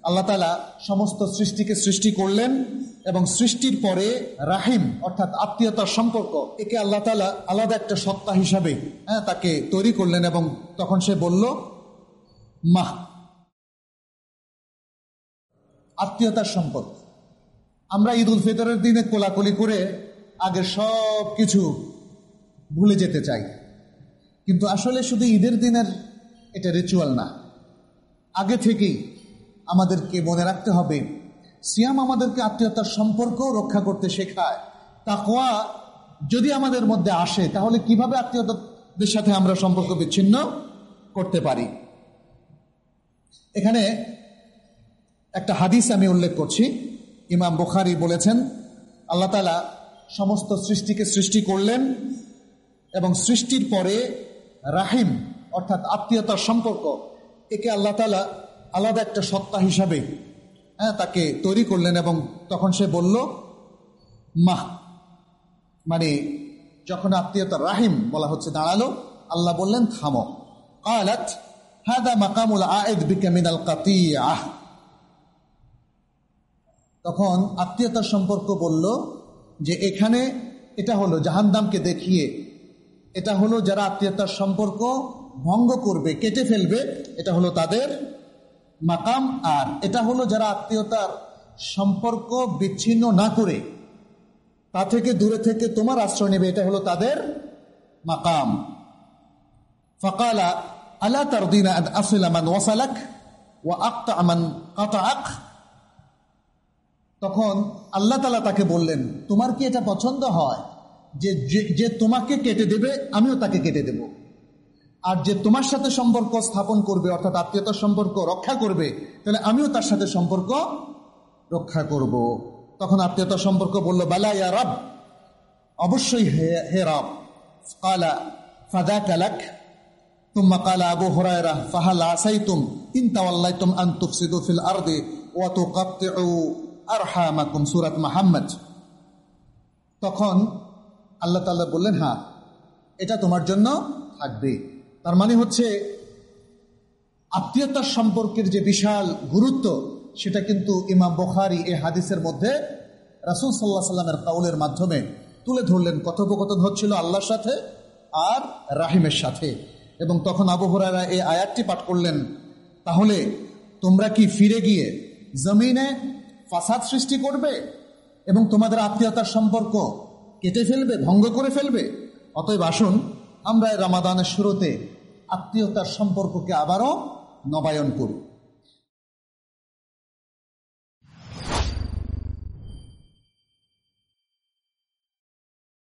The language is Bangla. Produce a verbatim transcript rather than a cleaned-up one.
আল্লাহ তাআলা সমস্ত সৃষ্টিকে সৃষ্টি করলেন এবং সৃষ্টির পরে রাহিম অর্থাৎ আত্মীয়তার সম্পর্ক, একে আল্লাহ তাআলা আলাদা একটা সত্তা হিসাবে হ্যাঁ তাকে তৈরি করলেন এবং তখন সে বলল মা, আত্মীয়তার সম্পর্ক। আমরা ঈদ উল ফিতরের দিনে কোলাকুলি করে আগের সব কিছু ভুলে যেতে চাই, কিন্তু আসলে শুধু ঈদের দিনের এটা রিচুয়াল না। আগে থেকেই আমাদেরকে মনে রাখতে হবে সিয়াম আমাদেরকে আত্মীয়তার সম্পর্ক রক্ষা করতে শেখায়। তাকওয়া যদি আমাদের মধ্যে আসে তাহলে কিভাবে আত্মীয়তাদের সাথে আমরা সম্পর্ক বিচ্ছিন্ন করতে পারি। এখানে একটা হাদিস আমি উল্লেখ করছি, ইমাম বুখারী বলেছেন আল্লাহ তাআলা সমস্ত সৃষ্টিকে সৃষ্টি করলেন এবং সৃষ্টির পরে রাহিম অর্থাৎ আত্মীয়তার সম্পর্ক, একে আল্লাহ তাআলা আলাদা একটা সত্তা হিসাবে হ্যাঁ তাকে তৈরি করলেন এবং তখন সে বলল মা, মানে যখন আত্মীয়তার রাহিম বলা হচ্ছে দাঁড়ালো, আল্লাহ বললেন থামো। ক্বালাত হাদা মাকামুল আইদ বিকা মিনাল কাতিআহ, তখন আত্মীয়তার সম্পর্ক বলল যে এখানে এটা হলো জাহান্নামকে দেখিয়ে, এটা হলো যারা আত্মীয়তার সম্পর্ক ভঙ্গ করবে, কেটে ফেলবে, এটা হলো তাদের মাকাম। আর এটা হলো যারা আত্মীয়তার সম্পর্ক বিচ্ছিন্ন না করে তা থেকে দূরে থেকে তোমার আশ্রয় নেবে, এটা হলো তাদের মাকাম। ফাকালা আলা তারদিনা আন আসিলা মান ওয়াসালাক ওয়া আকতা মান কাতাআক, তখন আল্লাহ তাআলা তাকে বললেন তোমার কি এটা পছন্দ হয় যে যে তোমাকে কেটে দেবে আমিও তাকে কেটে দেব, আর যে তোমার সাথে সম্পর্ক স্থাপন করবে অর্থাৎ আত্মীয়তার সম্পর্ক রক্ষা করবে তাহলে আমিও তার সাথে সম্পর্ক রক্ষা করব। তখন আত্মীয়তার সম্পর্ক বলল বালা ইয়া রব, অবশ্যই হে রব। ক্বালা ফাযাকা লাক, তুম্মা ক্বালা আবু হুরায়রা ফাহাল আসাইতুম ইন তাওয়াল্লাইতুম আন তুফসিদু ফিল আরদি ওয়া তুকাত্তিউ আরহামাকুম, সূরাত মুহাম্মদ। তখন আল্লাহ তাআলা বললেন হ্যাঁ এটা তোমার জন্য থাকবে। তার মানে হচ্ছে আত্মীয়তার সম্পর্কের যে বিশাল গুরুত্ব সেটা কিন্তু ইমাম বুখারী এই হাদিসের মধ্যে রাসূল সাল্লাল্লাহু আলাইহি সাল্লামের কাউলের মাধ্যমে তুলে ধরলেন। কথোপকথন হচ্ছিল আল্লাহর সাথে আর রাহিমের সাথে, এবং তখন আবু হুরায়রা এই আয়াতটি পাঠ করলেন, তাহলে তোমরা কি ফিরে গিয়ে জমিনে ফাসাদ সৃষ্টি করবে এবং তোমাদের আত্মীয়তার সম্পর্ক কেটে ফেলবে, ভঙ্গ করে ফেলবে? অতএব আসুন আমরা রমাদানের শুরুতে আত্মীয়তার সম্পর্ককে আবারও নবায়ন করি।